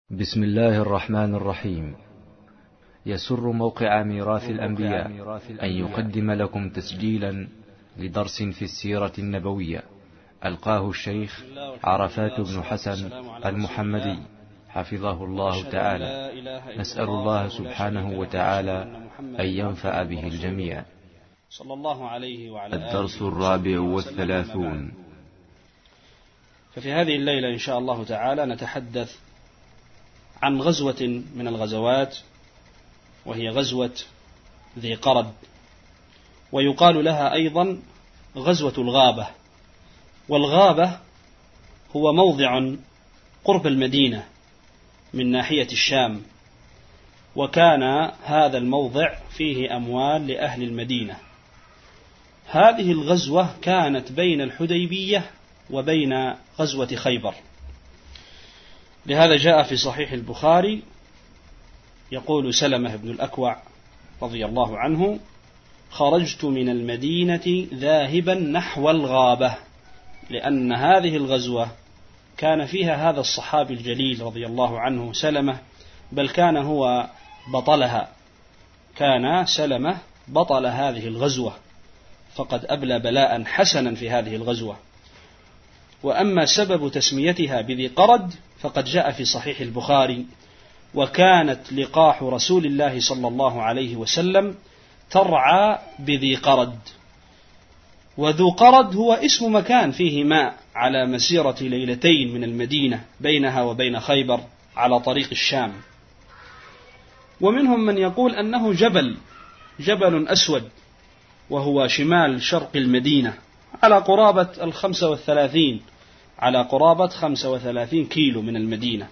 بسم الله الرحمن الرحيم. يسر موقع ميراث الأنبياء أن يقدم لكم تسجيلا لدرس في السيرة النبوية ألقاه الشيخ عرفات بن حسن المحمدي حفظه الله تعالى. نسأل الله سبحانه وتعالى أن ينفع به الجميع. صلى الله عليه وعلى الدرس 34. ففي هذه الليلة إن شاء الله تعالى نتحدث عن غزوة من الغزوات، وهي غزوة ذي قرد، ويقال لها أيضا غزوة الغابة. والغابة هو موضع قرب المدينة من ناحية الشام، وكان هذا الموضع فيه أموال لأهل المدينة. هذه الغزوة كانت بين الحديبية وبين غزوة خيبر. لهذا جاء في صحيح البخاري يقول سلمة بن الأكوع رضي الله عنه: خرجت من المدينة ذاهبا نحو الغابة، لأن هذه الغزوة كان فيها هذا الصحابي الجليل رضي الله عنه سلمة، بل كان هو بطلها، كان سلمة بطل هذه الغزوة، فقد أبلى بلاء حسنا في هذه الغزوة. وأما سبب تسميتها بذي قرد فقد جاء في صحيح البخاري: وكانت لقاح رسول الله صلى الله عليه وسلم ترعى بذي قرد. وذو قرد هو اسم مكان فيه ماء على مسيرة ليلتين من المدينة بينها وبين خيبر على طريق الشام. ومنهم من يقول أنه جبل أسود، وهو شمال شرق المدينة على قرابة 35 كيلو من المدينة.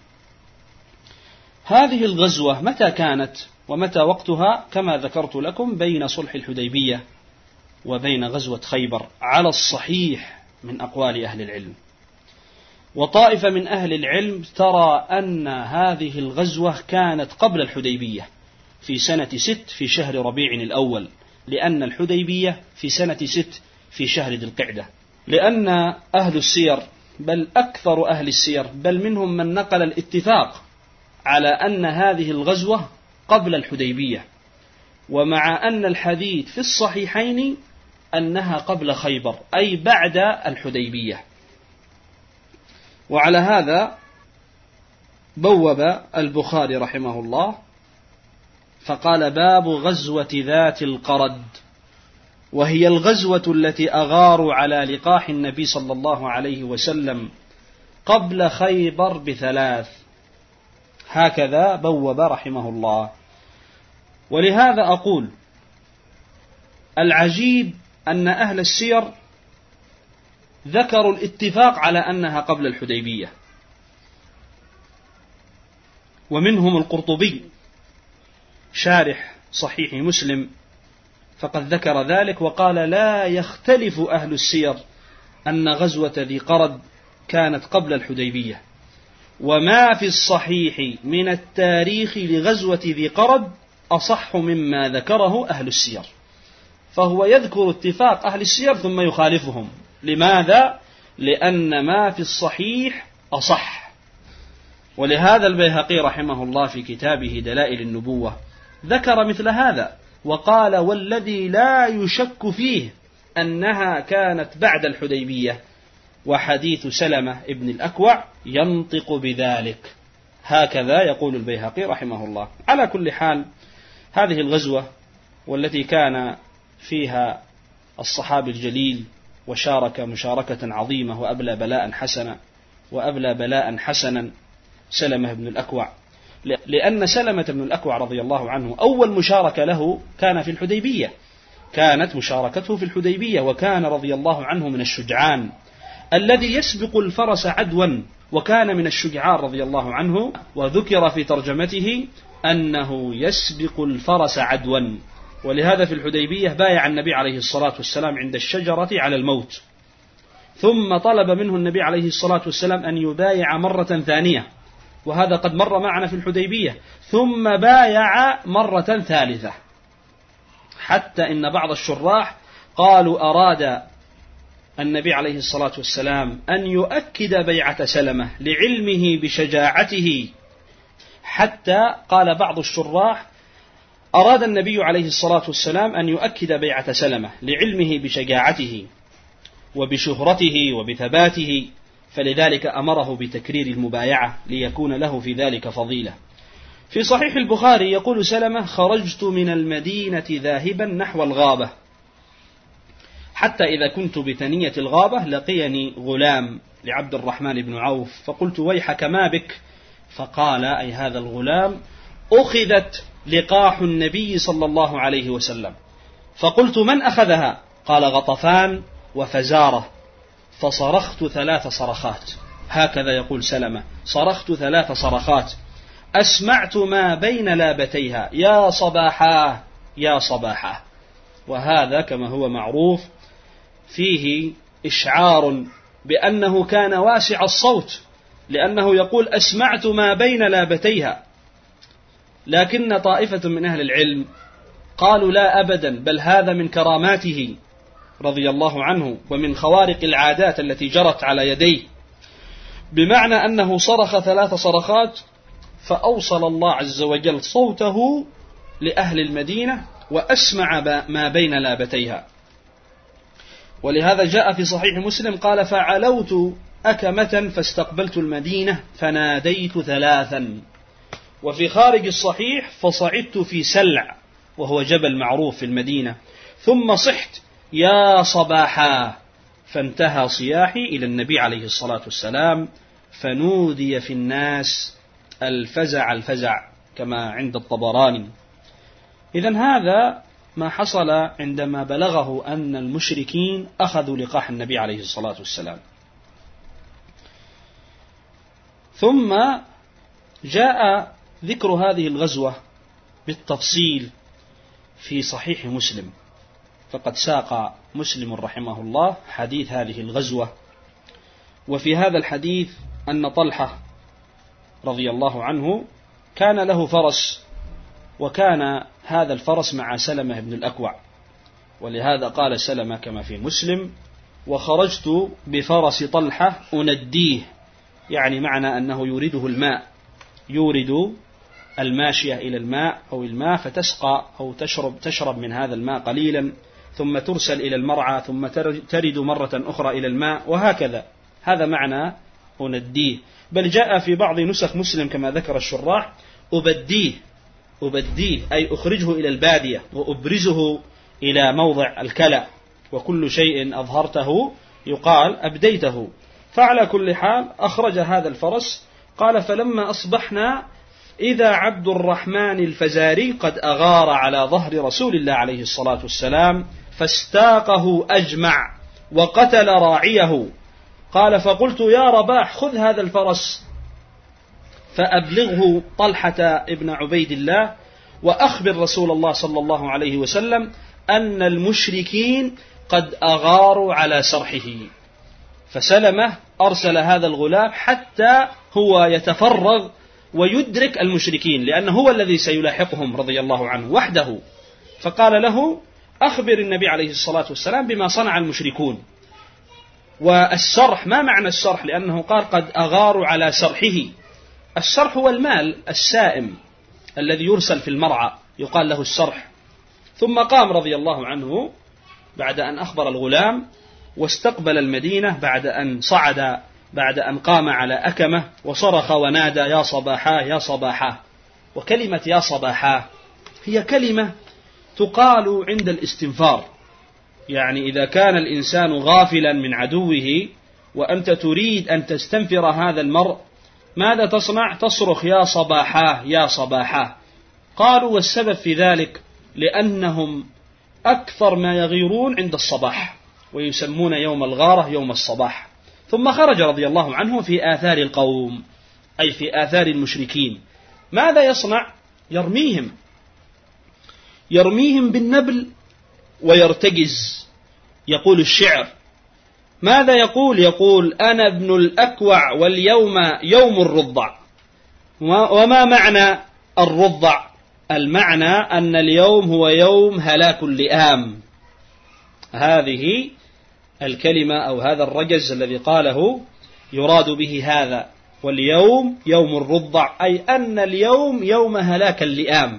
هذه الغزوة متى كانت ومتى وقتها؟ كما ذكرت لكم بين صلح الحديبية وبين غزوة خيبر على الصحيح من أقوال أهل العلم. وطائفة من أهل العلم ترى أن هذه الغزوة كانت قبل الحديبية في سنة 6 في شهر ربيع الأول، لأن الحديبية في سنة 6 في شهر ذي القعدة. لأن أهل السير، بل أكثر أهل السير، بل منهم من نقل الاتفاق على أن هذه الغزوة قبل الحديبية، ومع أن الحديث في الصحيحين أنها قبل خيبر أي بعد الحديبية. وعلى هذا بوب البخاري رحمه الله فقال: باب غزوة ذات القرد، وهي الغزوة التي أغاروا على لقاح النبي صلى الله عليه وسلم قبل خيبر ب3. هكذا بوب رحمه الله. ولهذا أقول: العجيب أن أهل السير ذكروا الاتفاق على أنها قبل الحديبية، ومنهم القرطبي شارح صحيح مسلم فقد ذكر ذلك وقال: لا يختلف أهل السير أن غزوة ذي قرد كانت قبل الحديبية، وما في الصحيح من التاريخ لغزوة ذي قرد أصح مما ذكره أهل السير. فهو يذكر اتفاق أهل السير ثم يخالفهم. لماذا؟ لأن ما في الصحيح أصح. ولهذا البيهقي رحمه الله في كتابه دلائل النبوة ذكر مثل هذا وقال: والذي لا يشك فيه أنها كانت بعد الحديبية، وحديث سلمة ابن الأكوع ينطق بذلك. هكذا يقول البيهقي رحمه الله. على كل حال، هذه الغزوة والتي كان فيها الصحابي الجليل وشارك مشاركة عظيمة وأبلى بلاء حسنا سلمة بن الأكوع، لأن سلمة بن الأكوع رضي الله عنه أول مشاركة له كان في الحديبية، كانت مشاركته في الحديبية، وكان رضي الله عنه من الشجعان الذي يسبق الفرس عدوا، وكان من الشجعان رضي الله عنه، وذكر في ترجمته أنه يسبق الفرس عدوا. ولهذا في الحديبية بايع النبي عليه الصلاة والسلام عند الشجرة على الموت، ثم طلب منه النبي عليه الصلاة والسلام أن يبايع مرة ثانية، وهذا قد مر معنا في الحديبية، ثم بايع مرة ثالثة، حتى إن بعض الشراح قالوا أراد النبي عليه الصلاة والسلام أن يؤكد بيعة سلمة لعلمه بشجاعته حتى قال بعض الشراح أراد النبي عليه الصلاة والسلام أن يؤكد بيعة سلمة لعلمه بشجاعته وبشهرته وبثباته، فلذلك أمره بتكرير المبايعة ليكون له في ذلك فضيلة. في صحيح البخاري يقول سلمة: خرجت من المدينة ذاهبا نحو الغابة، حتى إذا كنت بثنية الغابة لقيني غلام لعبد الرحمن بن عوف، فقلت: ويحك ما بك؟ فقال، أي هذا الغلام: أخذت لقاح النبي صلى الله عليه وسلم. فقلت: من أخذها؟ قال: غطفان وفزارة. فصرخت 3 صرخات، هكذا يقول سلمة: صرخت 3 صرخات أسمعت ما بين لابتيها: يا صباحاه يا صباحاه. وهذا كما هو معروف فيه إشعار بأنه كان واسع الصوت، لأنه يقول: أسمعت ما بين لابتيها. لكن طائفة من أهل العلم قالوا: لا أبدا، بل هذا من كراماته رضي الله عنه ومن خوارق العادات التي جرت على يديه، بمعنى أنه صرخ 3 صرخات فأوصل الله عز وجل صوته لأهل المدينة وأسمع ما بين لابتيها. ولهذا جاء في صحيح مسلم قال: فعلوت أكمة فاستقبلت المدينة فناديت 3. وفي خارج الصحيح: فصعدت في سلع، وهو جبل معروف في المدينة، ثم صحت: يا صباحا. فانتهى صياحي إلى النبي عليه الصلاة والسلام، فنودي في الناس الفزع الفزع كما عند الطبراني. إذن هذا ما حصل عندما بلغه أن المشركين أخذوا لقاح النبي عليه الصلاة والسلام. ثم جاء ذكر هذه الغزوة بالتفصيل في صحيح مسلم، فقد ساق مسلم رحمه الله حديث هذه الغزوة. وفي هذا الحديث أن طلحة رضي الله عنه كان له فرس، وكان هذا الفرس مع سلمة بن الأكوع، ولهذا قال سلمة كما في مسلم: وخرجت بفرس طلحة أنديه، يعني معنى أنه يورده الماء، يورد الماشية إلى الماء أو الماء فتسقى أو تشرب من هذا الماء قليلا، ثم ترسل إلى المرعى، ثم ترد مرة أخرى إلى الماء، وهكذا. هذا معنى أنديه. بل جاء في بعض نسخ مسلم كما ذكر الشراح: أبديه أي أخرجه إلى البادية وأبرزه إلى موضع الكلى، وكل شيء أظهرته يقال أبديته. فعلى كل حال أخرج هذا الفرس. قال: فلما أصبحنا إذا عبد الرحمن الفزاري قد أغار على ظهر رسول الله عليه الصلاة والسلام فاستاقه أجمع وقتل راعيه. قال: فقلت: يا رباح، خذ هذا الفرس فأبلغه طلحة ابن عبيد الله، وأخبر رسول الله صلى الله عليه وسلم أن المشركين قد أغاروا على سرحه. فسلمة أرسل هذا الغلام حتى هو يتفرغ ويدرك المشركين، لأنه هو الذي سيلاحقهم رضي الله عنه وحده. فقال له: أخبر النبي عليه الصلاة والسلام بما صنع المشركون. والسرح، ما معنى السرح؟ لأنه قال: قد أغاروا على سرحه. السرح هو المال السائم الذي يرسل في المرعى، يقال له السرح. ثم قام رضي الله عنه بعد أن أخبر الغلام واستقبل المدينة بعد أن قام على أكمة وصرخ ونادى: يا صباحاه يا صباحاه. وكلمة يا صباحاه هي كلمة تقال عند الاستنفار، يعني إذا كان الإنسان غافلا من عدوه وأنت تريد أن تستنفر هذا المرء، ماذا تصنع؟ تصرخ: يا صباحاه يا صباحاه. قالوا: والسبب في ذلك لأنهم أكثر ما يغيرون عند الصباح، ويسمون يوم الغارة يوم الصباح. ثم خرج رضي الله عنه في آثار القوم، أي في آثار المشركين. ماذا يصنع؟ يرميهم بالنبل ويرتجز. يقول الشعر: ماذا يقول؟ يقول: أنا ابن الأكوع واليوم يوم الرضع. وما معنى الرضع؟ المعنى أن اليوم هو يوم هلاك اللئام. هذه الكلمة أو هذا الرجز الذي قاله يراد به هذا. واليوم يوم الرضع، أي أن اليوم يوم هلاك اللئام.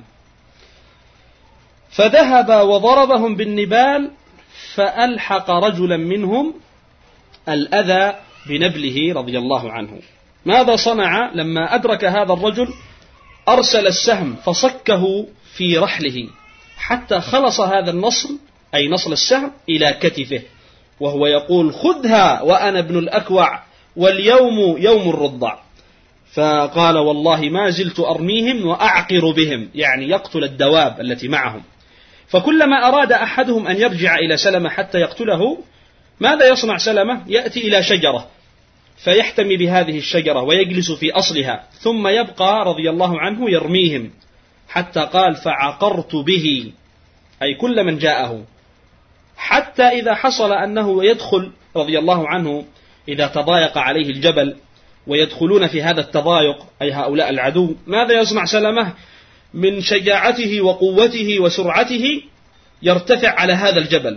فذهب وضربهم بالنبال، فألحق رجلا منهم الأذى بنبله رضي الله عنه. ماذا صنع لما أدرك هذا الرجل؟ أرسل السهم فصكه في رحله حتى خلص هذا النصل، أي نصل السهم، إلى كتفه، وهو يقول: خذها وأنا ابن الأكوع، واليوم يوم الرضع. فقال: والله ما زلت أرميهم وأعقر بهم، يعني يقتل الدواب التي معهم. فكلما أراد أحدهم أن يرجع إلى سلمة حتى يقتله، ماذا يصنع سلمة؟ يأتي إلى شجرة فيحتمي بهذه الشجرة ويجلس في أصلها، ثم يبقى رضي الله عنه يرميهم، حتى قال: فعقرت به، أي كل من جاءه، حتى إذا حصل أنه يدخل رضي الله عنه، إذا تضايق عليه الجبل ويدخلون في هذا التضايق، أي هؤلاء العدو، ماذا يصنع سلمة؟ من شجاعته وقوته وسرعته يرتفع على هذا الجبل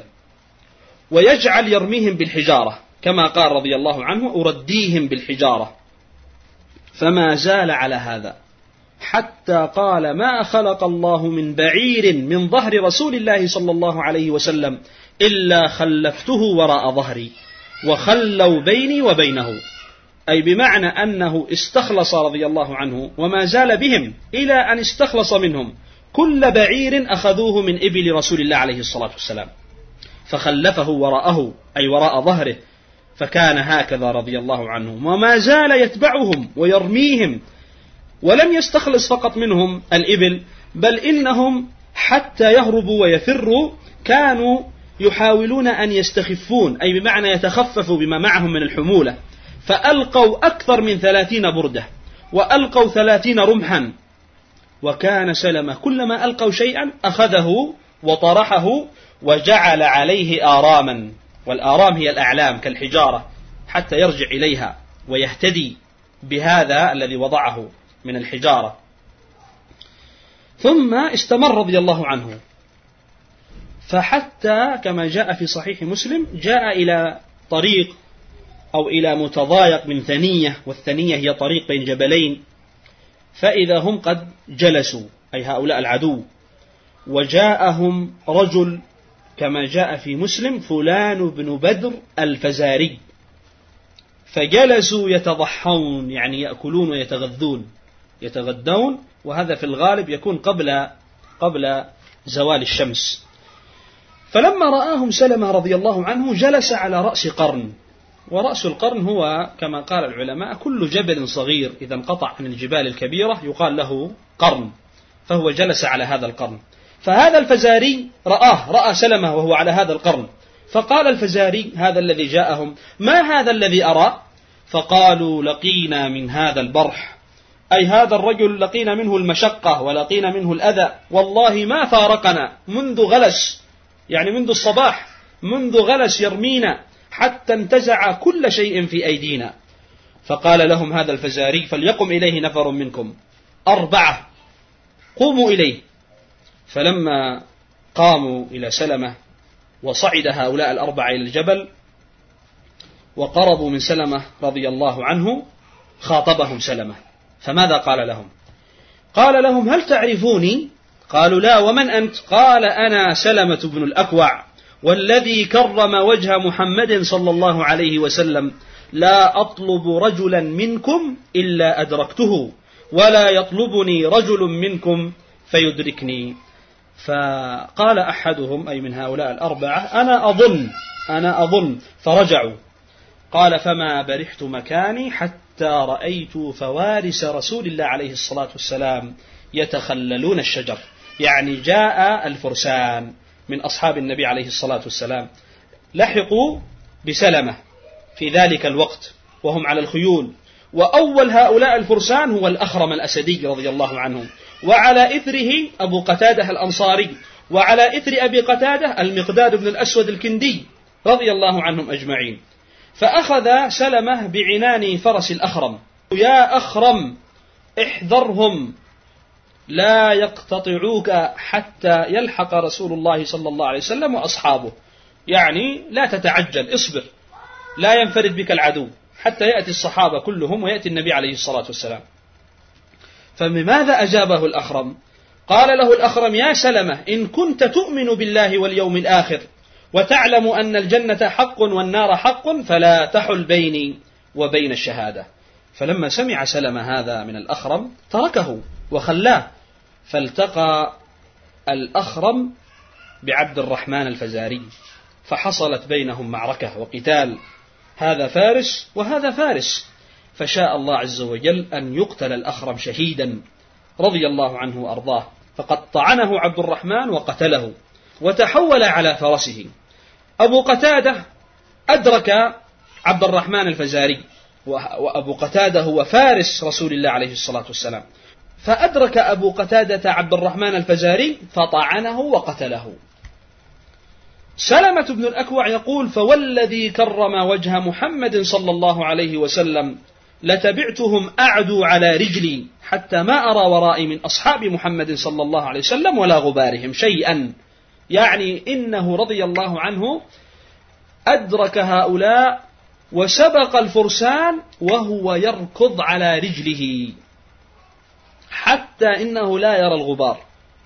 ويجعل يرميهم بالحجارة، كما قال رضي الله عنه: أرديهم بالحجارة. فما زال على هذا حتى قال: ما خلق الله من بعير من ظهر رسول الله صلى الله عليه وسلم إلا خلفته وراء ظهري وخلوا بيني وبينه، أي بمعنى أنه استخلص رضي الله عنه وما زال بهم إلى أن استخلص منهم كل بعير أخذوه من إبل رسول الله عليه الصلاة والسلام، فخلفه وراءه، أي وراء ظهره، فكان هكذا رضي الله عنه، وما زال يتبعهم ويرميهم، ولم يستخلص فقط منهم الإبل، بل إنهم حتى يهربوا ويفروا كانوا يحاولون أن يستخفون، أي بمعنى يتخففوا بما معهم من الحمولة، فألقوا أكثر من 30 بردة وألقوا 30 رمحا. وكان سلمة كلما ألقوا شيئا أخذه وطرحه وجعل عليه آراما، والآرام هي الأعلام كالحجارة، حتى يرجع إليها ويهتدي بهذا الذي وضعه من الحجارة. ثم استمر رضي الله عنه، فحتى كما جاء في صحيح مسلم جاء إلى طريق أو إلى متضايق من ثنية، والثنية هي طريق بين جبلين، فإذا هم قد جلسوا، أي هؤلاء العدو، وجاءهم رجل كما جاء في مسلم فلان بن بدر الفزاري، فجلسوا يتضحون، يعني يأكلون يتغدون، وهذا في الغالب يكون قبل زوال الشمس. فلما رآهم سلمة رضي الله عنه جلس على رأس قرن، ورأس القرن هو كما قال العلماء كل جبل صغير إذا انقطع عن الجبال الكبيرة يقال له قرن، فهو جلس على هذا القرن. فهذا الفزاري رأى سلمة وهو على هذا القرن، فقال الفزاري هذا الذي جاءهم: ما هذا الذي أرى؟ فقالوا: لقينا من هذا البرح، أي هذا الرجل لقينا منه المشقة ولقينا منه الأذى، والله ما فارقنا منذ غلس، يعني منذ الصباح، منذ غلس يرمينا حتى انتزع كل شيء في أيدينا. فقال لهم هذا الفزاري: فليقم إليه نفر منكم 4، قوموا إليه. فلما قاموا إلى سلمة وصعد هؤلاء 4 إلى الجبل وقربوا من سلمة رضي الله عنه، خاطبهم سلمة، فماذا قال لهم؟ قال لهم: هل تعرفوني؟ قالوا: لا، ومن أنت؟ قال: أنا سلمة بن الأكوع، والذي كرم وجه محمد صلى الله عليه وسلم، لا أطلب رجلا منكم إلا أدركته، ولا يطلبني رجل منكم فيدركني. فقال أحدهم، أي من هؤلاء 4، أنا أظن، فرجعوا. قال: فما برحت مكاني حتى رأيت فوارس رسول الله عليه الصلاة والسلام يتخللون الشجر، يعني جاء الفرسان من أصحاب النبي عليه الصلاة والسلام، لحقوا بسلمة في ذلك الوقت وهم على الخيول، وأول هؤلاء الفرسان هو الأخرم الأسدي رضي الله عنه، وعلى إثره أبو قتادة الأنصاري، وعلى إثر أبي قتادة المقداد بن الأسود الكندي رضي الله عنهم أجمعين. فأخذ سلمة بعنان فرس الأخرم: يا أخرم احذرهم لا يقتطعوك حتى يلحق رسول الله صلى الله عليه وسلم وأصحابه، يعني لا تتعجل، اصبر، لا ينفرد بك العدو حتى يأتي الصحابة كلهم ويأتي النبي عليه الصلاة والسلام. فبماذا أجابه الأخرم؟ قال له الأخرم: يا سلمة، إن كنت تؤمن بالله واليوم الآخر وتعلم أن الجنة حق والنار حق فلا تحل بيني وبين الشهادة. فلما سمع سلمة هذا من الأخرم تركه وخلاه، فالتقى الأخرم بعبد الرحمن الفزاري، فحصلت بينهم معركة وقتال، هذا فارس وهذا فارس، فشاء الله عز وجل أن يقتل الأخرم شهيدا رضي الله عنه وأرضاه، فقد طعنه عبد الرحمن وقتله وتحول على فرسه. أبو قتادة أدرك عبد الرحمن الفزاري، وأبو قتادة هو فارس رسول الله عليه الصلاة والسلام، فأدرك أبو قتادة عبد الرحمن الفزاري فطعنه وقتله. سلمة بن الأكوع يقول: فوالذي كرم وجه محمد صلى الله عليه وسلم لتبعتهم أعدوا على رجلي حتى ما أرى ورائي من أصحاب محمد صلى الله عليه وسلم ولا غبارهم شيئا. يعني إنه رضي الله عنه أدرك هؤلاء وسبق الفرسان وهو يركض على رجله حتى إنه لا يرى الغبار،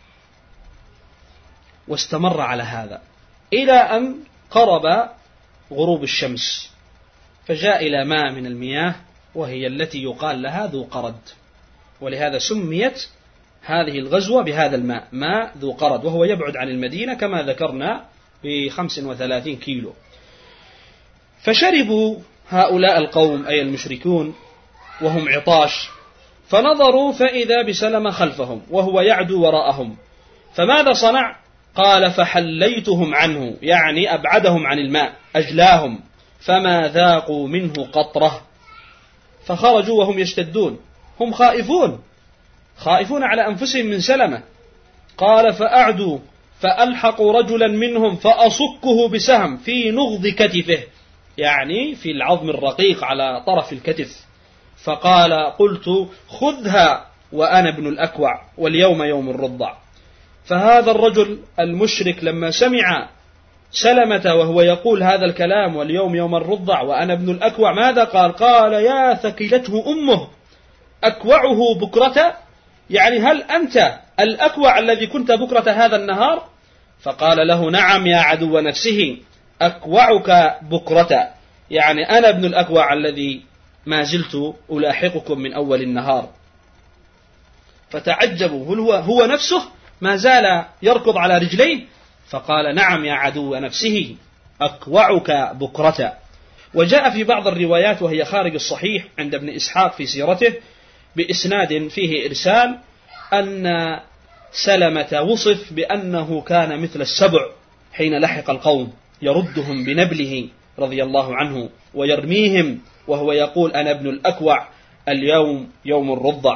واستمر على هذا إلى أن قرب غروب الشمس، فجاء إلى ماء من المياه وهي التي يقال لها ذو قرد، ولهذا سميت هذه الغزوة بهذا الماء، ماء ذو قرد، وهو يبعد عن المدينة كما ذكرنا ب35 كيلو. فشربوا هؤلاء القوم أي المشركون وهم عطاش، فنظروا فإذا بسلمة خلفهم وهو يعدو وراءهم، فماذا صنع؟ قال: فحليتهم عنه، يعني أبعدهم عن الماء، أجلاهم، فما ذاقوا منه قطرة، فخرجوا وهم يشتدون، هم خائفون على أنفسهم من سلمة. قال: فأعدوا فألحقوا رجلا منهم فأصكه بسهم في نغض كتفه، يعني في العظم الرقيق على طرف الكتف، فقال: قلت خذها وأنا ابن الأكوع واليوم يوم الرضع. فهذا الرجل المشرك لما سمع سلمة وهو يقول هذا الكلام واليوم يوم الرضع وأنا ابن الأكوع، ماذا قال؟ قال: يا ثكلته أمه أكوعه بكرة، يعني هل أنت الأكوع الذي كنت بكرة هذا النهار؟ فقال له: نعم يا عدو نفسه، أكوعك بكرة، يعني أنا ابن الأكوع الذي ما زلت ألاحقكم من أول النهار. فتعجبوا، هو نفسه ما زال يركض على رجليه، فقال: نعم يا عدو نفسه، أكوعك بكرة. وجاء في بعض الروايات وهي خارج الصحيح عند ابن إسحاق في سيرته بإسناد فيه إرسال أن سلمة وصف بأنه كان مثل السبع حين لحق القوم، يردهم بنبله رضي الله عنه ويرميهم وهو يقول: أنا ابن الأكوع اليوم يوم الرضع.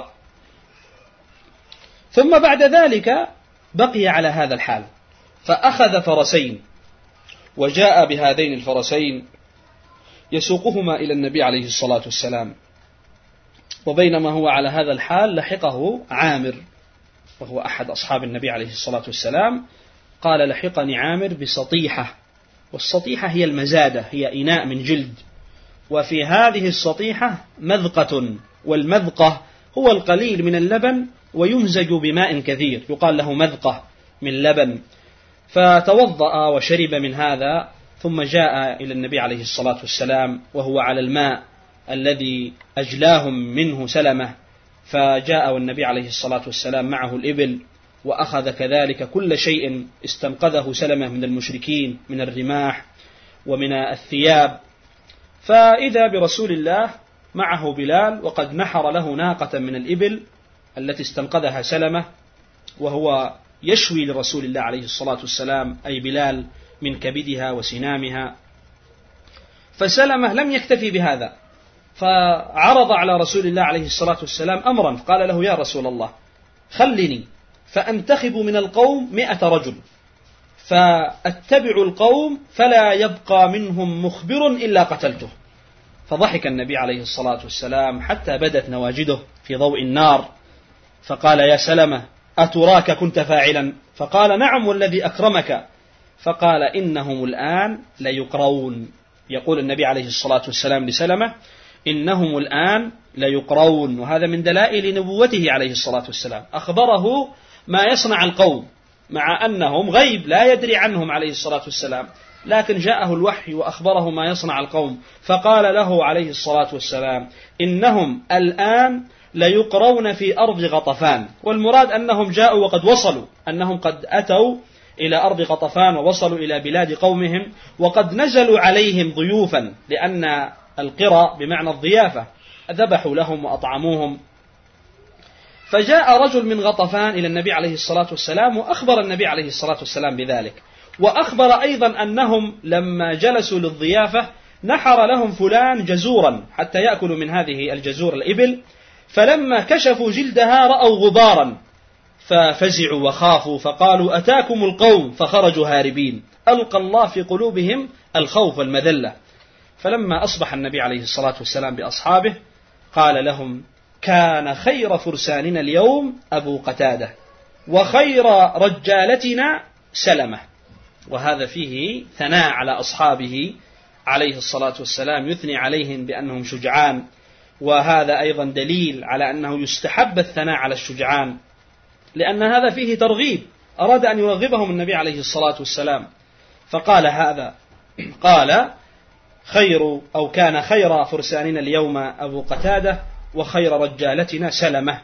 ثم بعد ذلك بقي على هذا الحال، فأخذ فرسين وجاء بهذين الفرسين يسوقهما إلى النبي عليه الصلاة والسلام. وبينما هو على هذا الحال لحقه عامر وهو أحد أصحاب النبي عليه الصلاة والسلام، قال: لحقني عامر بسطيحة، والسطيحة هي المزادة، هي إناء من جلد، وفي هذه السطيحة مذقة، والمذقة هو القليل من اللبن ويمزج بماء كثير، يقال له مذقة من لبن. فتوضأ وشرب من هذا، ثم جاء إلى النبي عليه الصلاة والسلام وهو على الماء الذي أجلاهم منه سلمة، فجاء والنبي عليه الصلاة والسلام معه الإبل، وأخذ كذلك كل شيء استنقذه سلمة من المشركين من الرماح ومن الثياب. فإذا برسول الله معه بلال وقد نحر له ناقة من الإبل التي استنقذها سلمة، وهو يشوي لرسول الله عليه الصلاة والسلام أي بلال من كبدها وسنامها. فسلمة لم يكتفي بهذا، فعرض على رسول الله عليه الصلاة والسلام أمرا، قال له: يا رسول الله خلني فأنتخب من القوم 100 رجل، فأتبع القوم فلا يبقى منهم مخبر إلا قتلته. فضحك النبي عليه الصلاة والسلام حتى بدت نواجده في ضوء النار، فقال: يا سلمة أتراك كنت فاعلا؟ فقال: نعم والذي أكرمك. فقال: إنهم الآن ليقرون. يقول النبي عليه الصلاة والسلام لسلمة: إنهم الآن ليقرون. وهذا من دلائل نبوته عليه الصلاة والسلام، أخبره ما يصنع القوم، مع أنهم غيب لا يدري عنهم عليه الصلاة والسلام، لكن جاءه الوحي وأخبره ما يصنع القوم، فقال له عليه الصلاة والسلام: إنهم الآن ليقرون في أرض غطفان. والمراد أنهم جاءوا وقد وصلوا، أنهم قد أتوا إلى أرض غطفان ووصلوا إلى بلاد قومهم، وقد نزلوا عليهم ضيوفا، لأن القرى بمعنى الضيافة، ذبحوا لهم وأطعموهم. فجاء رجل من غطفان إلى النبي عليه الصلاة والسلام وأخبر النبي عليه الصلاة والسلام بذلك، وأخبر أيضا أنهم لما جلسوا للضيافة نحر لهم فلان جزورا حتى يأكلوا من هذه الجزور الإبل، فلما كشفوا جلدها رأوا غبارا ففزعوا وخافوا، فقالوا: أتاكم القوم، فخرجوا هاربين. ألقى الله في قلوبهم الخوف والمذلة. فلما أصبح النبي عليه الصلاة والسلام بأصحابه قال لهم: كان خير فرساننا اليوم أبو قتادة، وخير رجالتنا سلمة. وهذا فيه ثناء على أصحابه عليه الصلاة والسلام، يثني عليهم بأنهم شجعان، وهذا أيضا دليل على أنه يستحب الثناء على الشجعان، لأن هذا فيه ترغيب، أراد أن يرغبهم النبي عليه الصلاة والسلام، فقال هذا، قال: خير أو كان خير فرساننا اليوم أبو قتادة، وخير رجالتنا سلمة.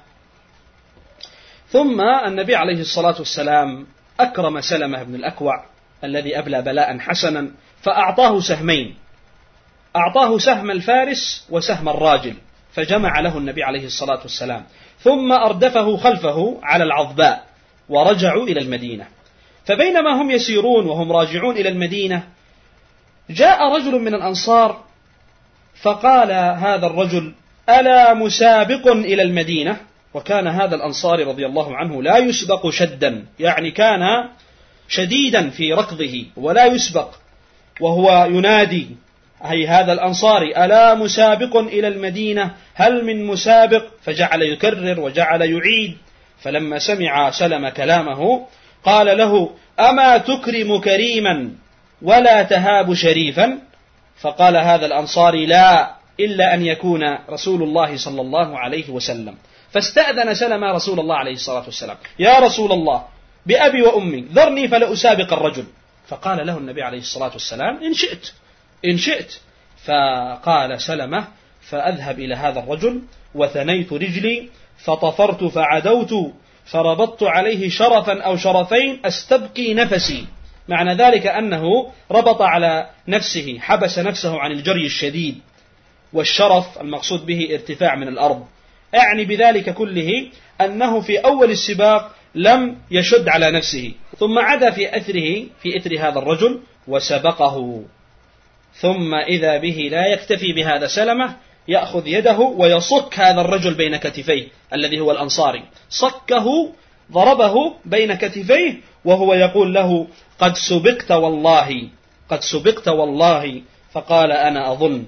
ثم النبي عليه الصلاة والسلام أكرم سلمة بن الأكوع الذي أبلى بلاء حسنا، فأعطاه سهمين، أعطاه سهم الفارس وسهم الراجل، فجمع له النبي عليه الصلاة والسلام، ثم أردفه خلفه على العظباء ورجعوا إلى المدينة. فبينما هم يسيرون وهم راجعون إلى المدينة، جاء رجل من الأنصار فقال هذا الرجل: ألا مسابق إلى المدينة؟ وكان هذا الأنصاري رضي الله عنه لا يسبق شدا، يعني كان شديدا في ركضه ولا يسبق، وهو ينادي، أي هذا الأنصاري: ألا مسابق إلى المدينة؟ هل من مسابق؟ فجعل يكرر وجعل يعيد. فلما سمع سلم كلامه قال له: أما تكرم كريما ولا تهاب شريفا؟ فقال هذا الأنصاري: لا، إلا أن يكون رسول الله صلى الله عليه وسلم. فاستأذن سلم رسول الله عليه الصلاة والسلام: يا رسول الله، بأبي وأمي ذرني فلا أسابق الرجل. فقال له النبي عليه الصلاة والسلام: إن شئت. فقال سلمة: فأذهب إلى هذا الرجل، وثنيت رجلي فطفرت فعدوت فربطت عليه شرفا أو شرفين أستبقي نفسي. معنى ذلك أنه ربط على نفسه، حبس نفسه عن الجري الشديد، والشرف المقصود به ارتفاع من الأرض، يعني بذلك كله أنه في أول السباق لم يشد على نفسه، ثم عدا في إثر هذا الرجل وسبقه. ثم إذا به لا يكتفي بهذا سلمة، يأخذ يده ويصك هذا الرجل بين كتفيه الذي هو الأنصاري، صكه، ضربه بين كتفيه، وهو يقول له: قد سبقت والله، قد سبقت والله. فقال: أنا أظن.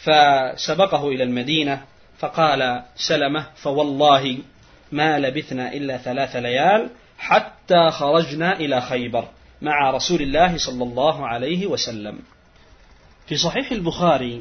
فسبقه إلى المدينة. فقال سلمة: فوالله ما لبثنا إلا 3 ليال حتى خرجنا إلى خيبر مع رسول الله صلى الله عليه وسلم. في صحيح البخاري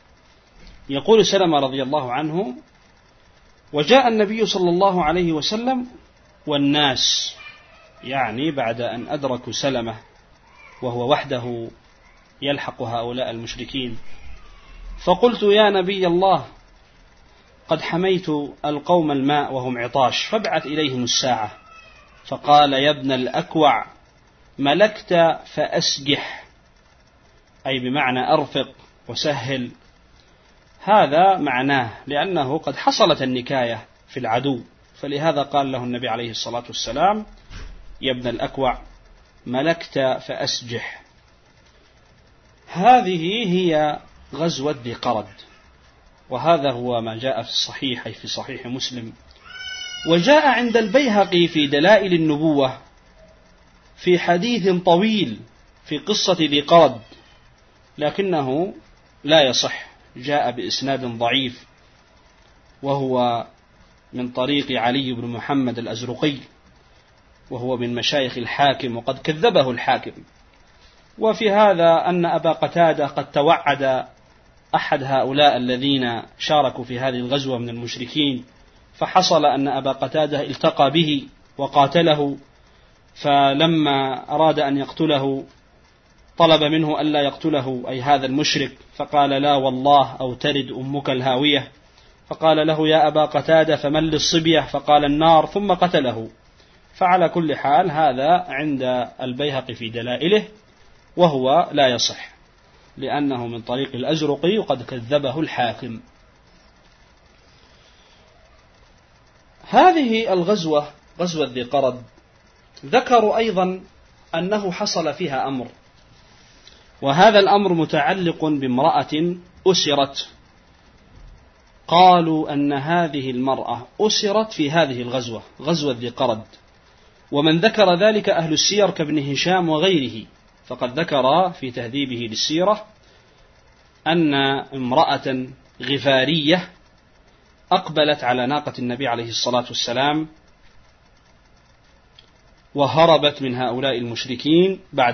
يقول سلمة رضي الله عنه: وجاء النبي صلى الله عليه وسلم والناس، يعني بعد أن أدركوا سلمة وهو وحده يلحق هؤلاء المشركين، فقلت: يا نبي الله، قد حميت القوم الماء وهم عطاش، فابعث إليهم الساعة. فقال: يا ابن الأكوع، ملكت فأسجح، أي بمعنى أرفق وسهل. هذا معناه، لأنه قد حصلت النكاية في العدو، فلهذا قال له النبي عليه الصلاة والسلام: يا ابن الأكوع، ملكت فأسجح. هذه هي غزوة ذي قرد، وهذا هو ما جاء في الصحيح، أي في صحيح مسلم. وجاء عند البيهقي في دلائل النبوة في حديث طويل في قصة ذي قرد، لكنه لا يصح، جاء بإسناد ضعيف، وهو من طريق علي بن محمد الأزرقي، وهو من مشايخ الحاكم، وقد كذبه الحاكم. وفي هذا أن أبا قتادة قد توعد أحد هؤلاء الذين شاركوا في هذه الغزوة من المشركين، فحصل أن أبا قتادة التقى به وقاتله، فلما أراد أن يقتله طلب منه ألا يقتله أي هذا المشرك، فقال لا والله أو ترد أمك الهاوية. فقال له يا أبا قتادة فمن للصبية؟ فقال النار، ثم قتله. فعلى كل حال هذا عند البيهقي في دلائله، وهو لا يصح لأنه من طريق الأزرقي وقد كذبه الحاكم. هذه الغزوة غزوة ذي قرد ذكروا أيضا أنه حصل فيها أمر، وهذا الأمر متعلق بامرأة أسرت. قالوا أن هذه المرأة أسرت في هذه الغزوة، غزوة ذي قرد، ومن ذكر ذلك أهل السير كابن هشام وغيره، فقد ذكر في تهذيبه للسيرة أن امرأة غفارية أقبلت على ناقة النبي عليه الصلاة والسلام وهربت من هؤلاء المشركين بعد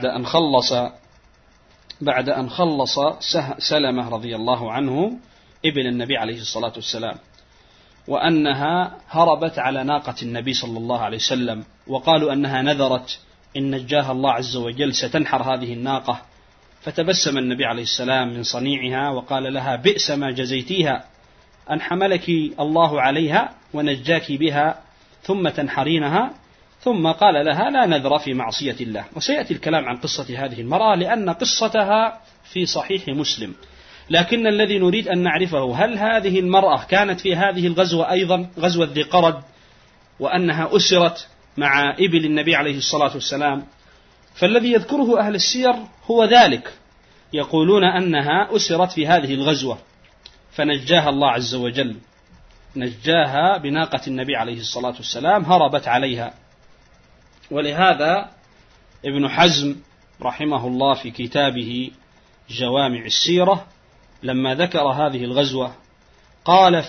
أن خلص سلمة رضي الله عنه ابن النبي عليه الصلاة والسلام، وأنها هربت على ناقة النبي صلى الله عليه وسلم، وقالوا أنها نذرت إن نجاها الله عز وجل ستنحر هذه الناقة. فتبسم النبي عليه السلام من صنيعها وقال لها بئس ما جزيتيها، أن حملك الله عليها ونجاك بها ثم تنحرينها. ثم قال لها لا نذر في معصية الله. وسيأتي الكلام عن قصة هذه المرأة لأن قصتها في صحيح مسلم، لكن الذي نريد أن نعرفه هل هذه المرأة كانت في هذه الغزوة أيضا غزوة ذي قرد وأنها أسرت مع إبل النبي عليه الصلاة والسلام؟ فالذي يذكره أهل السير هو ذلك، يقولون أنها أسرت في هذه الغزوة فنجاها الله عز وجل، نجاها بناقة النبي عليه الصلاة والسلام هربت عليها. ولهذا ابن حزم رحمه الله في كتابه جوامع السيرة لما ذكر هذه الغزوة قال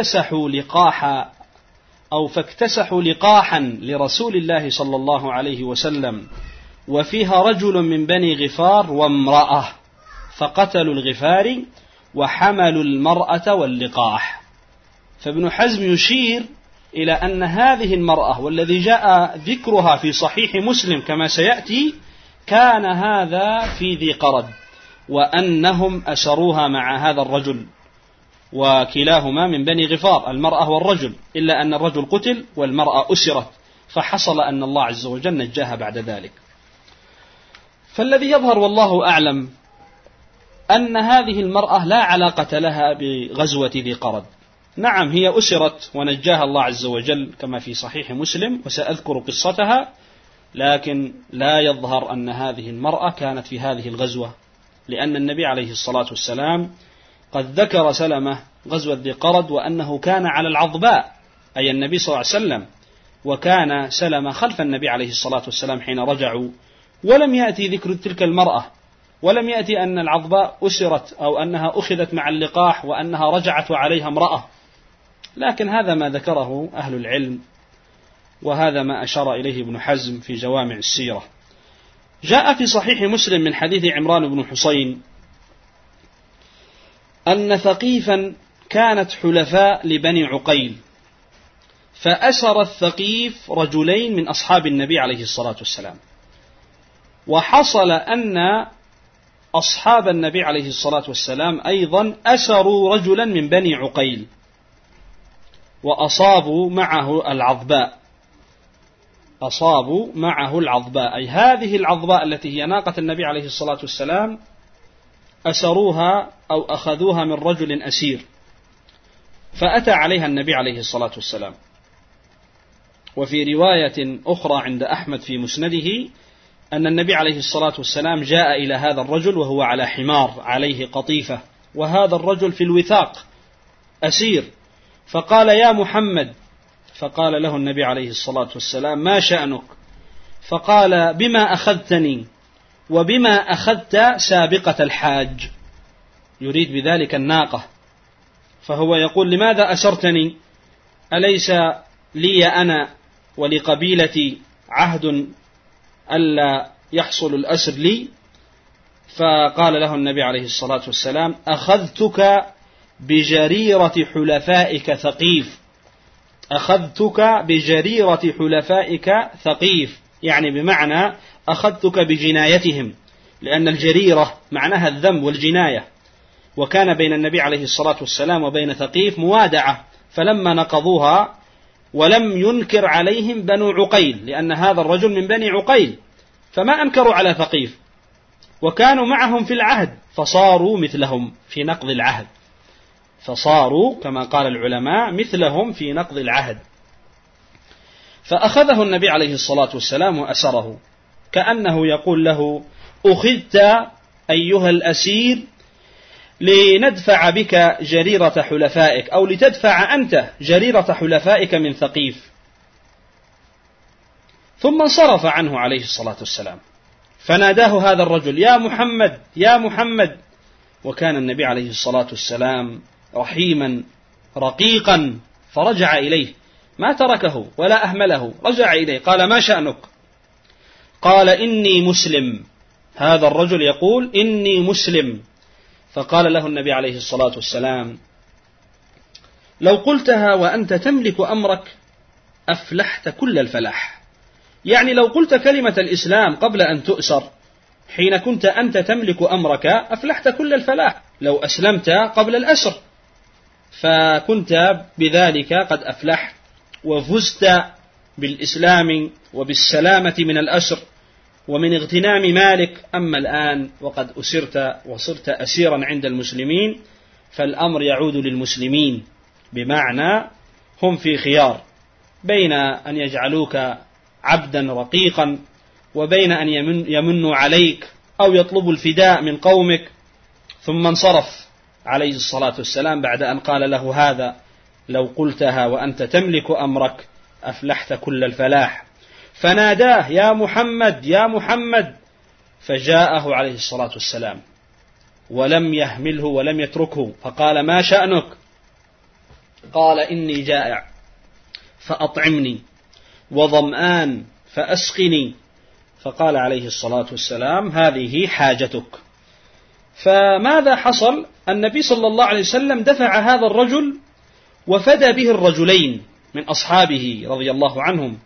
فاكتسحوا لقاحا لرسول الله صلى الله عليه وسلم وفيها رجل من بني غفار وامرأة، فقتلوا الغفاري وحملوا المرأة واللقاح. فابن حزم يشير إلى أن هذه المرأة والذي جاء ذكرها في صحيح مسلم كما سيأتي كان هذا في ذي قرد، وأنهم أسروها مع هذا الرجل، وكلاهما من بني غفار المرأة والرجل، إلا أن الرجل قتل والمرأة أسرت، فحصل أن الله عز وجل نجاها بعد ذلك. فالذي يظهر والله أعلم أن هذه المرأة لا علاقة لها بغزوة ذي قرد. نعم هي أسرت ونجاها الله عز وجل كما في صحيح مسلم وسأذكر قصتها، لكن لا يظهر أن هذه المرأة كانت في هذه الغزوة، لأن النبي عليه الصلاة والسلام قد ذكر سلمة غزوة ذي قرد وأنه كان على العضباء أي النبي صلى الله عليه وسلم، وكان سلمة خلف النبي عليه الصلاة والسلام حين رجعوا، ولم يأتي ذكر تلك المرأة، ولم يأتي أن العضباء أسرت أو أنها أخذت مع اللقاح وأنها رجعت وعليها امرأة. لكن هذا ما ذكره أهل العلم، وهذا ما أشار إليه ابن حزم في جوامع السيرة. جاء في صحيح مسلم من حديث عمران بن حسين أن ثقيفا كانت حلفاء لبني عقيل، فأسر الثقيف رجلين من أصحاب النبي عليه الصلاة والسلام، وحصل أن أصحاب النبي عليه الصلاة والسلام أيضا أسروا رجلا من بني عقيل وأصابوا معه العضباء، أي هذه العضباء التي هي ناقة النبي عليه الصلاة والسلام أسروها أو أخذوها من رجل أسير، فأتى عليها النبي عليه الصلاة والسلام. وفي رواية أخرى عند أحمد في مسنده أن النبي عليه الصلاة والسلام جاء إلى هذا الرجل وهو على حمار عليه قطيفة، وهذا الرجل في الوثاق أسير، فقال يا محمد، فقال له النبي عليه الصلاة والسلام ما شأنك؟ فقال بما أخذتني وبما أخذت سابقة الحاج، يريد بذلك الناقة، فهو يقول لماذا أسرتني؟ أليس لي أنا ولقبيلتي عهد ألا يحصل الأسر لي؟ فقال له النبي عليه الصلاة والسلام: أخذتك بجريرة حلفائك ثقيف. أخذتك بجريرة حلفائك ثقيف، يعني بمعنى أخذتك بجنايتهم، لأن الجريرة معناها الذم والجناية، وكان بين النبي عليه الصلاة والسلام وبين ثقيف موادعة، فلما نقضوها ولم ينكر عليهم بنو عقيل، لأن هذا الرجل من بني عقيل، فما أنكروا على ثقيف، وكانوا معهم في العهد، فصاروا مثلهم في نقض العهد، فصاروا كما قال العلماء مثلهم في نقض العهد. فأخذه النبي عليه الصلاة والسلام وأسره، كأنه يقول له: أخذت أيها الأسير لندفع بك جريرة حلفائك، أو لتدفع أنت جريرة حلفائك من ثقيف. ثم انصرف عنه عليه الصلاة والسلام، فناداه هذا الرجل: يا محمد يا محمد. وكان النبي عليه الصلاة والسلام رحيما رقيقا، فرجع إليه، ما تركه ولا أهمله، رجع إليه قال: ما شأنك؟ قال: إني مسلم. هذا الرجل يقول: إني مسلم. فقال له النبي عليه الصلاة والسلام: لو قلتها وأنت تملك أمرك أفلحت كل الفلاح. يعني لو قلت كلمة الإسلام قبل أن تؤسر، حين كنت أنت تملك أمرك، أفلحت كل الفلاح. لو أسلمت قبل الأسر فكنت بذلك قد أفلحت وفزت بالإسلام وبالسلامة من الأسر ومن اغتنام مالك. أما الآن وقد أسرت وصرت أسيرا عند المسلمين، فالأمر يعود للمسلمين، بمعنى هم في خيار بين أن يجعلوك عبدا رقيقا، وبين أن يمنوا عليك أو يطلبوا الفداء من قومك. ثم انصرف عليه الصلاة والسلام بعد أن قال له هذا: لو قلتها وأنت تملك أمرك أفلحت كل الفلاح. فناداه: يا محمد يا محمد. فجاءه عليه الصلاة والسلام ولم يهمله ولم يتركه، فقال: ما شأنك؟ قال: إني جائع فأطعمني، وظمآن فأسقني. فقال عليه الصلاة والسلام: هذه حاجتك. فماذا حصل؟ النبي صلى الله عليه وسلم دفع هذا الرجل وفدى به الرجلين من أصحابه رضي الله عنهم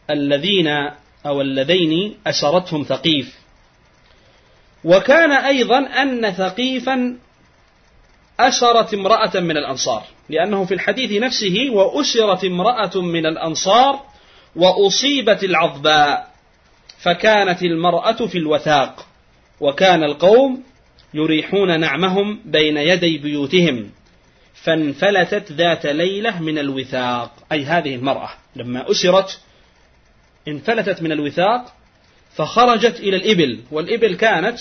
اللذين أسرتهم ثقيف. وكان أيضا أن ثقيفا أسرت امرأة من الأنصار، لأنه في الحديث نفسه: وأسرت امرأة من الأنصار وأصيبت العضباء، فكانت المرأة في الوثاق، وكان القوم يريحون نعمهم بين يدي بيوتهم، فانفلتت ذات ليلة من الوثاق. أي هذه المرأة لما أسرت انفلتت من الوثاق فخرجت إلى الإبل، والإبل كانت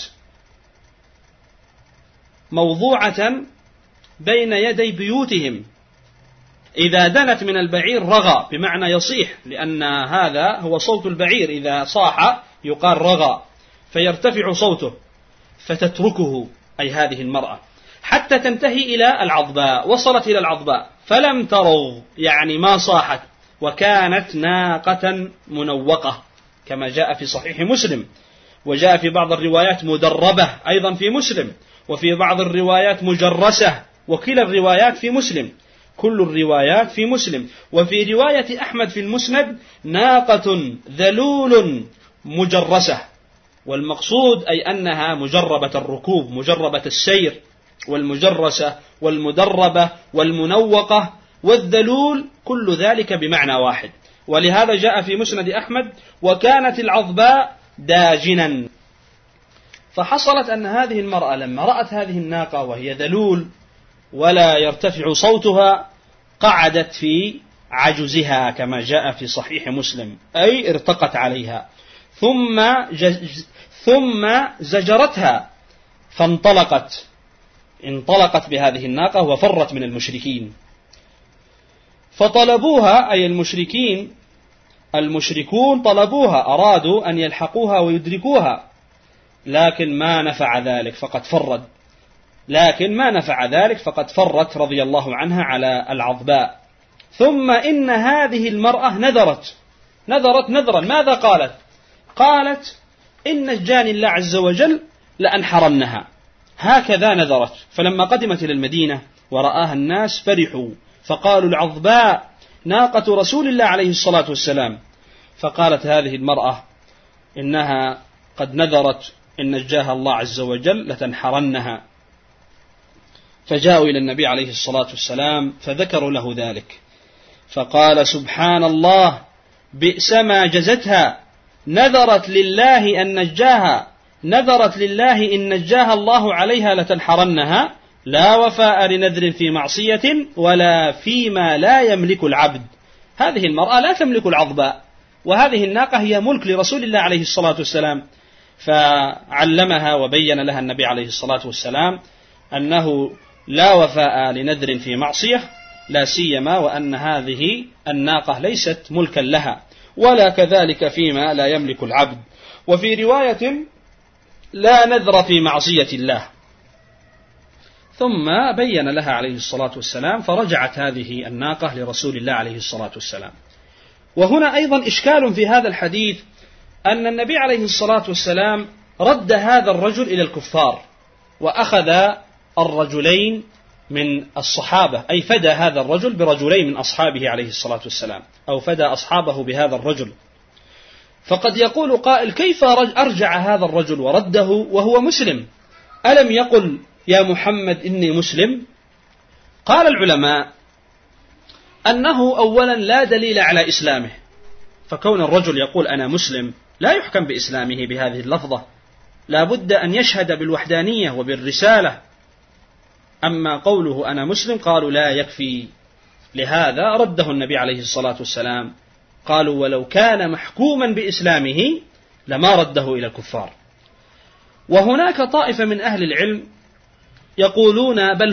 موضوعة بين يدي بيوتهم، إذا دنت من البعير رغى، بمعنى يصيح، لأن هذا هو صوت البعير، إذا صاح يقال رغى، فيرتفع صوته، فتتركه أي هذه المرأة حتى تنتهي إلى العضباء. وصلت إلى العضباء فلم ترغ، يعني ما صاحت، وكانت ناقة منوقة كما جاء في صحيح مسلم، وجاء في بعض الروايات مدربة أيضا في مسلم، وفي بعض الروايات مجرسة، وكلا الروايات في مسلم، كل الروايات في مسلم. وفي رواية أحمد في المسند: ناقة ذلول مجرسة، والمقصود أي أنها مجربة الركوب، مجربة السير، والمجرسة والمدربة والمنوقة والذلول، كل ذلك بمعنى واحد. ولهذا جاء في مسند أحمد: وكانت العضباء داجنا. فحصلت أن هذه المرأة لما رأت هذه الناقة وهي ذلول ولا يرتفع صوتها، قعدت في عجزها كما جاء في صحيح مسلم، أي ارتقت عليها، ثم زجرتها انطلقت بهذه الناقة وفرت من المشركين. فطلبوها، أي المشركون طلبوها، أرادوا أن يلحقوها ويدركوها، لكن ما نفع ذلك، فقد فرت رضي الله عنها على العضباء. ثم إن هذه المرأة نذرت نذرا. ماذا قالت؟ قالت: إن نجاني الله عز وجل لأنحرنها. هكذا نذرت. فلما قدمت إلى المدينة ورآها الناس فرحوا، فقالوا العظباء ناقة رسول الله عليه الصلاة والسلام. فقالت هذه المرأة إنها قد نذرت إن نجاها الله عز وجل لتنحرنها. فجاءوا إلى النبي عليه الصلاة والسلام فذكروا له ذلك، فقال سبحان الله بئس ما جزتها، نذرت لله إن نجاها الله عليها لتنحرنها، لا وفاء لنذر في معصية ولا فيما لا يملك العبد. هذه المرأة لا تملك العظباء، وهذه الناقة هي ملك لرسول الله عليه الصلاة والسلام. فعلمها وبين لها النبي عليه الصلاة والسلام أنه لا وفاء لنذر في معصية، لا سيما وأن هذه الناقة ليست ملكا لها، ولا كذلك فيما لا يملك العبد. وفي رواية لا نذر في معصية الله. ثم بين لها عليه الصلاة والسلام، فرجعت هذه الناقة لرسول الله عليه الصلاة والسلام. وهنا أيضا إشكال في هذا الحديث، أن النبي عليه الصلاة والسلام رد هذا الرجل إلى الكفار، وأخذ الرجلين من الصحابة، أي فدى هذا الرجل برجلين من أصحابه عليه الصلاة والسلام، أو فدى أصحابه بهذا الرجل. فقد يقول قائل كيف أرجع هذا الرجل ورده وهو مسلم؟ ألم يقل يا محمد إني مسلم؟ قال العلماء أنه أولا لا دليل على إسلامه، فكون الرجل يقول أنا مسلم لا يحكم بإسلامه بهذه اللفظة، لا بد أن يشهد بالوحدانية وبالرسالة. أما قوله أنا مسلم قالوا لا يكفي، لهذا رده النبي عليه الصلاة والسلام. قالوا ولو كان محكوما بإسلامه لما رده إلى الكفار. وهناك طائفة من أهل العلم يقولون بل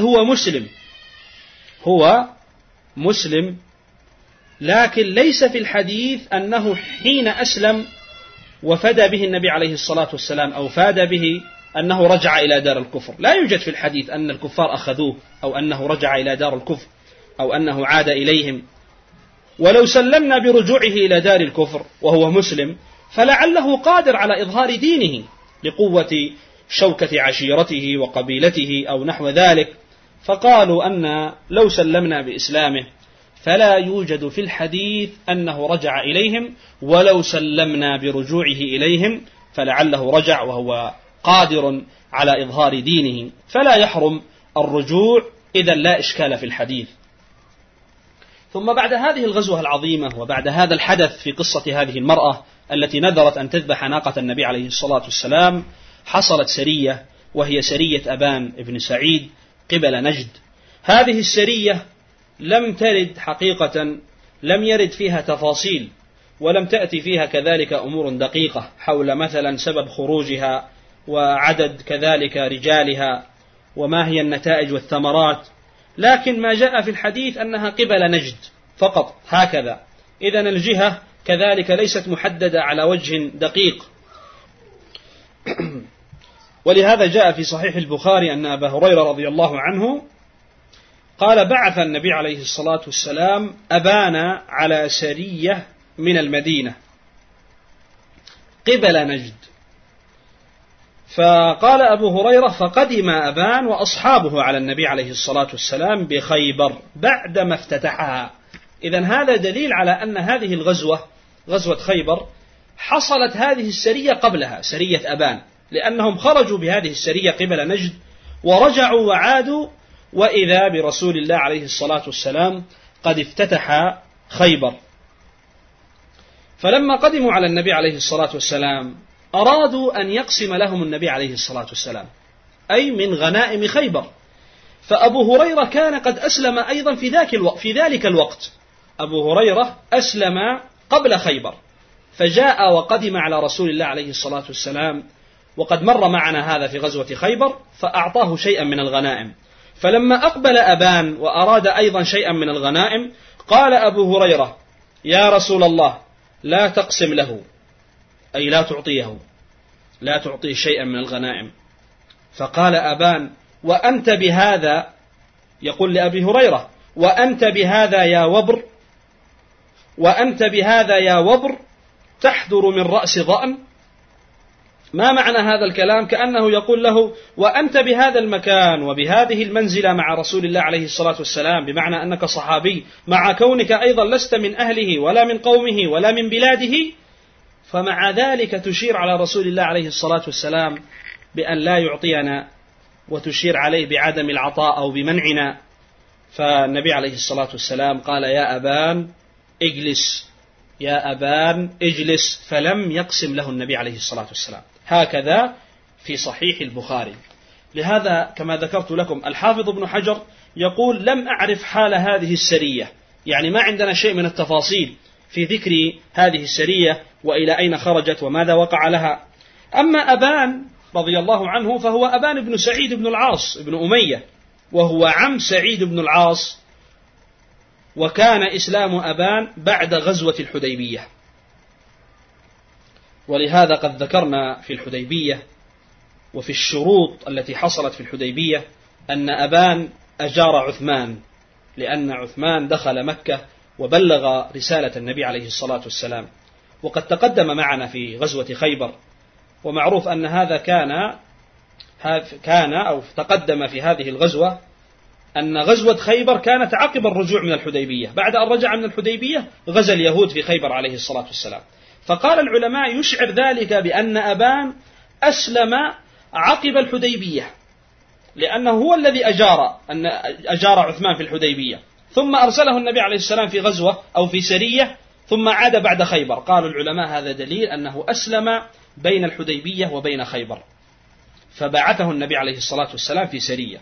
هو مسلم، لكن ليس في الحديث أنه حين أسلم وفدى به النبي عليه الصلاة والسلام أو فاد به أنه رجع إلى دار الكفر. لا يوجد في الحديث أن الكفار أخذوه، أو أنه رجع إلى دار الكفر، أو أنه عاد إليهم. ولو سلمنا برجوعه إلى دار الكفر وهو مسلم فلعله قادر على إظهار دينه لقوة شوكة عشيرته وقبيلته أو نحو ذلك. فقالوا أن لو سلمنا بإسلامه فلا يوجد في الحديث أنه رجع إليهم، ولو سلمنا برجوعه إليهم فلعله رجع وهو قادر على إظهار دينه، فلا يحرم الرجوع، إذا لا إشكال في الحديث. ثم بعد هذه الغزوة العظيمة وبعد هذا الحدث في قصة هذه المرأة التي نذرت أن تذبح ناقة النبي عليه الصلاة والسلام، حصلت سرية، وهي سرية أبان بن سعيد قبل نجد. هذه السرية لم ترد حقيقة، لم يرد فيها تفاصيل، ولم تأتي فيها كذلك أمور دقيقة حول مثلا سبب خروجها وعدد كذلك رجالها وما هي النتائج والثمرات، لكن ما جاء في الحديث أنها قبل نجد فقط هكذا. إذن الجهة كذلك ليست محددة على وجه دقيق. ولهذا جاء في صحيح البخاري أن أبا هريرة رضي الله عنه قال بعث النبي عليه الصلاة والسلام أبان على سرية من المدينة قبل نجد. فقال أبو هريرة فقدم أبان وأصحابه على النبي عليه الصلاة والسلام بخيبر بعدما افتتحها. إذن هذا دليل على أن هذه الغزوة، غزوة خيبر، حصلت هذه السرية قبلها، سرية أبان، لأنهم خرجوا بهذه السرية قبل نجد ورجعوا وعادوا، وإذا برسول الله عليه الصلاة والسلام قد افتتح خيبر. فلما قدموا على النبي عليه الصلاة والسلام أرادوا أن يقسم لهم النبي عليه الصلاة والسلام، أي من غنائم خيبر. فأبو هريرة كان قد أسلم أيضا في ذلك الوقت. أبو هريرة أسلم قبل خيبر، فجاء وقدم على رسول الله عليه الصلاة والسلام، وقد مر معنا هذا في غزوة خيبر، فأعطاه شيئا من الغنائم. فلما أقبل أبان وأراد أيضا شيئا من الغنائم قال أبو هريرة يا رسول الله لا تقسم له، أي لا تعطيه، لا تعطيه شيئا من الغنائم. فقال أبان وأنت بهذا، يقول لأبي هريرة وأنت بهذا يا وبر، وأنت بهذا يا وبر تحذر من رأس ضأن. ما معنى هذا الكلام؟ كأنه يقول له: وأنت بهذا المكان وبهذه المنزلة مع رسول الله عليه الصلاة والسلام، بمعنى أنك صحابي، مع كونك أيضا لست من أهله ولا من قومه ولا من بلاده، فمع ذلك تشير على رسول الله عليه الصلاة والسلام بأن لا يعطينا، وتشير عليه بعدم العطاء أو بمنعنا. فالنبي عليه الصلاة والسلام قال: يا أبان اجلس، يا أبان اجلس، فلم يقسم له النبي عليه الصلاة والسلام. هكذا في صحيح البخاري. لهذا كما ذكرت لكم الحافظ ابن حجر يقول: لم أعرف حال هذه السرية، يعني ما عندنا شيء من التفاصيل في ذكر هذه السرية وإلى أين خرجت وماذا وقع لها. أما أبان رضي الله عنه فهو أبان بن سعيد بن العاص بن أمية، وهو عم سعيد بن العاص، وكان إسلام أبان بعد غزوة الحديبية. ولهذا قد ذكرنا في الحديبية وفي الشروط التي حصلت في الحديبية أن أبان أجار عثمان، لأن عثمان دخل مكة وبلغ رسالة النبي عليه الصلاة والسلام. وقد تقدم معنا في غزوة خيبر، ومعروف أن هذا كان أو تقدم في هذه الغزوة أن غزوة خيبر كانت عقب الرجوع من الحديبية. بعد أن رجع من الحديبية غزا اليهود في خيبر عليه الصلاة والسلام. فقال العلماء: يشعر ذلك بأن أبان أسلم عقب الحديبية، لأنه هو الذي أجار عثمان في الحديبية، ثم أرسله النبي عليه السلام في غزوة أو في سرية، ثم عاد بعد خيبر. قالوا العلماء: هذا دليل أنه أسلم بين الحديبية وبين خيبر، فبعثه النبي عليه الصلاة والسلام في سرية.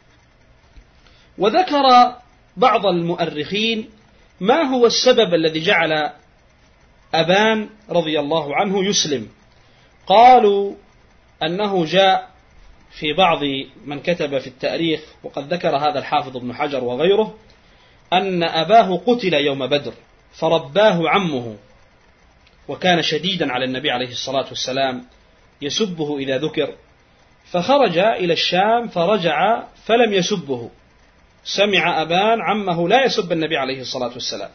وذكر بعض المؤرخين ما هو السبب الذي جعل أبان رضي الله عنه يسلم. قالوا أنه جاء في بعض من كتب في التاريخ، وقد ذكر هذا الحافظ ابن حجر وغيره، أن أباه قتل يوم بدر فرباه عمه، وكان شديدا على النبي عليه الصلاة والسلام يسبه إذا ذكر، فخرج إلى الشام فرجع فلم يسبه. سمع أبان عمه لا يسب النبي عليه الصلاة والسلام،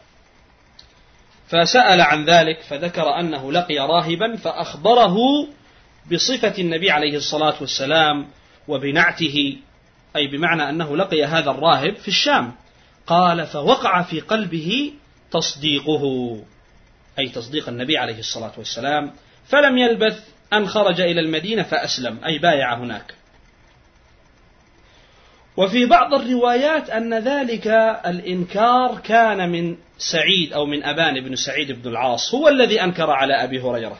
فسأل عن ذلك، فذكر أنه لقي راهبا فأخبره بصفة النبي عليه الصلاة والسلام وبنعته، أي بمعنى أنه لقي هذا الراهب في الشام. قال: فوقع في قلبه تصديقه، أي تصديق النبي عليه الصلاة والسلام، فلم يلبث أن خرج إلى المدينة فأسلم، أي بايع هناك. وفي بعض الروايات أن ذلك الإنكار كان من سعيد أو من أبان بن سعيد بن العاص، هو الذي أنكر على أبي هريرة،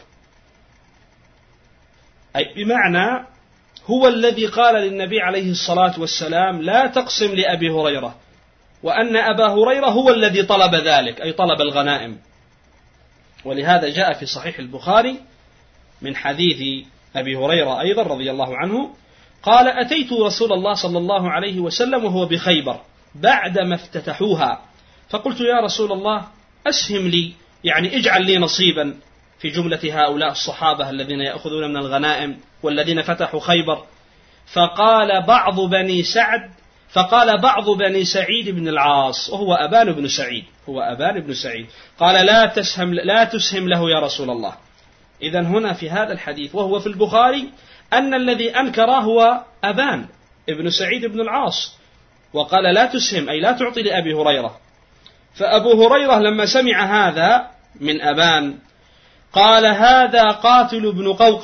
أي بمعنى هو الذي قال للنبي عليه الصلاة والسلام: لا تقسم لأبي هريرة، وأن أبا هريرة هو الذي طلب ذلك، أي طلب الغنائم. ولهذا جاء في صحيح البخاري من حديث أبي هريرة أيضا رضي الله عنه قال: أتيت رسول الله صلى الله عليه وسلم وهو بخيبر بعدما افتتحوها، فقلت: يا رسول الله أسهم لي، يعني اجعل لي نصيبا في جملة هؤلاء الصحابة الذين يأخذون من الغنائم والذين فتحوا خيبر. فقال بعض بني سعيد بن العاص، وهو أبان بن سعيد، قال: لا تسهم له يا رسول الله. إذن هنا في هذا الحديث وهو في البخاري أن الذي أنكره هو أبان ابن سعيد بن العاص، وقال: لا تسهم، أي لا تعطي لأبي هريرة. فأبو هريرة لما سمع هذا من أبان قال: هذا قاتل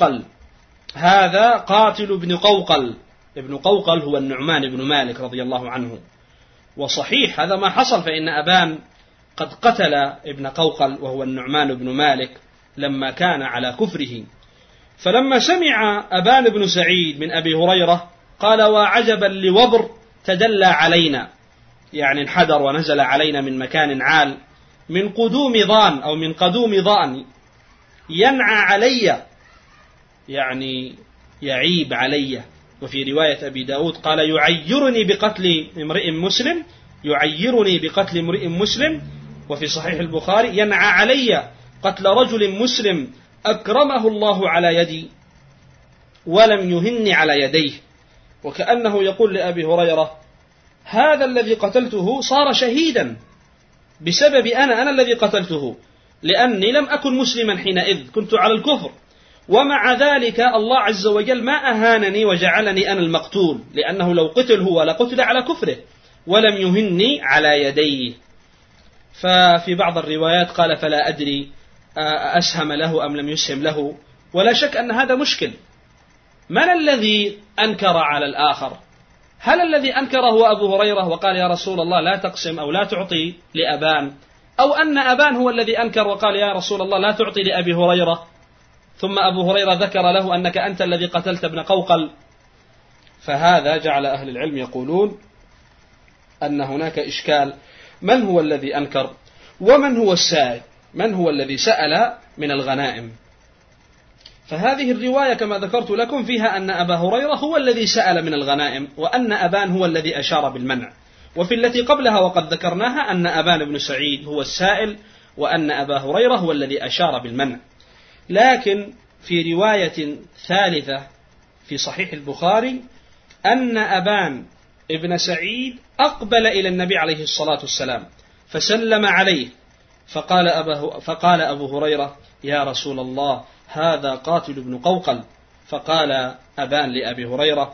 بن قوقل. ابن قوقل هو النعمان بن مالك رضي الله عنه. وصحيح هذا ما حصل، فإن أبان قد قتل ابن قوقل وهو النعمان بن مالك لما كان على كفره. فلما سمع أبان بن سعيد من أبي هريرة قال: وعجبا لوبر تدلى علينا، يعني انحدر ونزل علينا من مكان عال، من قدوم ضان ينعى علي، يعني يعيب علي. وفي رواية أبي داود قال: يعيرني بقتل امرئ مسلم. وفي صحيح البخاري: ينعى علي قتل رجل مسلم أكرمه الله على يدي ولم يهن على يديه. وكأنه يقول لأبي هريرة: هذا الذي قتلته صار شهيدا بسبب أنا الذي قتلته، لأني لم أكن مسلما حينئذ، كنت على الكفر، ومع ذلك الله عز وجل ما أهانني وجعلني أنا المقتول، لأنه لو قتل هو لقتل على كفره، ولم يهني على يديه. ففي بعض الروايات قال فلا أدري أسهم له أم لم يسهم له، ولا شك أن هذا مشكل. من الذي أنكر على الآخر؟ هل الذي أنكر هو أبو هريرة وقال يا رسول الله لا تقسم أو لا تعطي لأبان، أو أن أبان هو الذي أنكر وقال يا رسول الله لا تعطي لأبي هريرة، ثم أبو هريرة ذكر له أنك أنت الذي قتلت ابن قوقل؟ فهذا جعل أهل العلم يقولون أن هناك إشكال، من هو الذي أنكر ومن هو السائل، من هو الذي سأل من الغنائم؟ فهذه الرواية كما ذكرت لكم فيها أن أبا هريرة هو الذي سأل من الغنائم، وأن أبان هو الذي أشار بالمنع. وفي التي قبلها وقد ذكرناها أن أبان بن سعيد هو السائل، وأن أبا هريرة هو الذي أشار بالمنع. لكن في رواية ثالثة في صحيح البخاري أن أبان ابن سعيد أقبل إلى النبي عليه الصلاة والسلام فسلم عليه، فقال أبو هريرة يا رسول الله هذا قاتل ابن قوقل. فقال أبان لأبي هريرة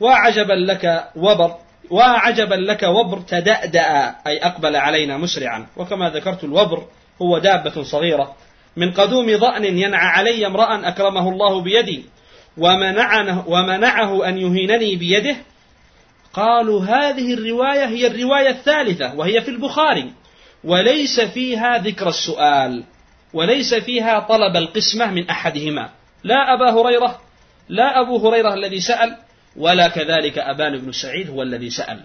وعجبا لك وبر تدأدأ، أي أقبل علينا مسرعا. وكما ذكرت الوبر هو دابة صغيرة من قدوم ضأن ينعى علي امرأ أكرمه الله بيدي ومنعه أن يهينني بيده. قالوا هذه الرواية هي الرواية الثالثة وهي في البخاري، وليس فيها ذكر السؤال، وليس فيها طلب القسمة من أحدهما، لا أبا هريرة لا أبو هريرة الذي سأل، ولا كذلك أبان بن سعيد هو الذي سأل.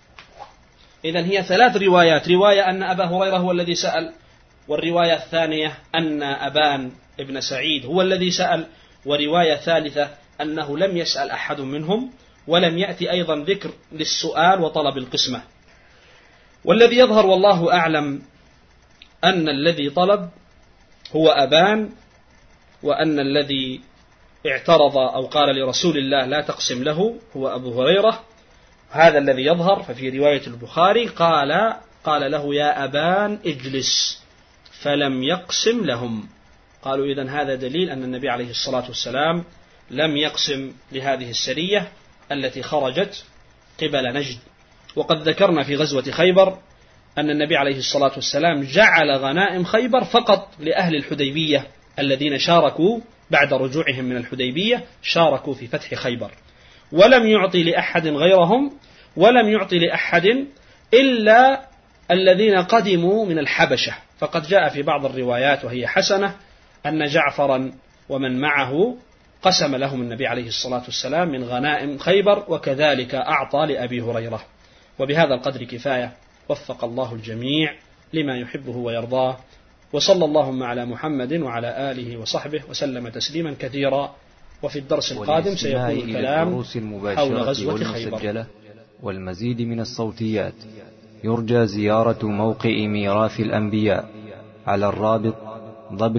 إذن هي ثلاث روايات، رواية أن أبا هريرة هو الذي سأل، والرواية الثانية أن أبان بن سعيد هو الذي سأل، ورواية ثالثة أنه لم يسأل أحد منهم، ولم يأتي أيضا ذكر للسؤال وطلب القسمة. والذي يظهر والله أعلم أن الذي طلب هو أبان، وأن الذي اعترض أو قال لرسول الله لا تقسم له هو أبو هريرة. هذا الذي يظهر. ففي رواية البخاري قال له يا أبان اجلس، فلم يقسم لهم. قالوا إذن هذا دليل أن النبي عليه الصلاة والسلام لم يقسم لهذه السرية التي خرجت قبل نجد. وقد ذكرنا في غزوة خيبر أن النبي عليه الصلاة والسلام جعل غنائم خيبر فقط لأهل الحديبية الذين شاركوا بعد رجوعهم من الحديبية، شاركوا في فتح خيبر، ولم يعطي لأحد غيرهم، ولم يعطي لأحد إلا الذين قدموا من الحبشة. فقد جاء في بعض الروايات وهي حسنة أن جعفرا ومن معه قسم لهم النبي عليه الصلاة والسلام من غنائم خيبر، وكذلك أعطى لأبي هريرة. وبهذا القدر كفاية، وفق الله الجميع لما يحبه ويرضاه، وصلى اللهم على محمد وعلى آله وصحبه وسلم تسليما كثيرا. وفي الدرس القادم سيكون الكلام حول غزوة خيبر. والمزيد من الصوتيات يرجى زيارة موقع ميراث الأنبياء على الرابط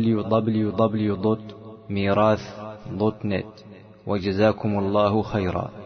www.mirath.net. وجزاكم الله خيرا.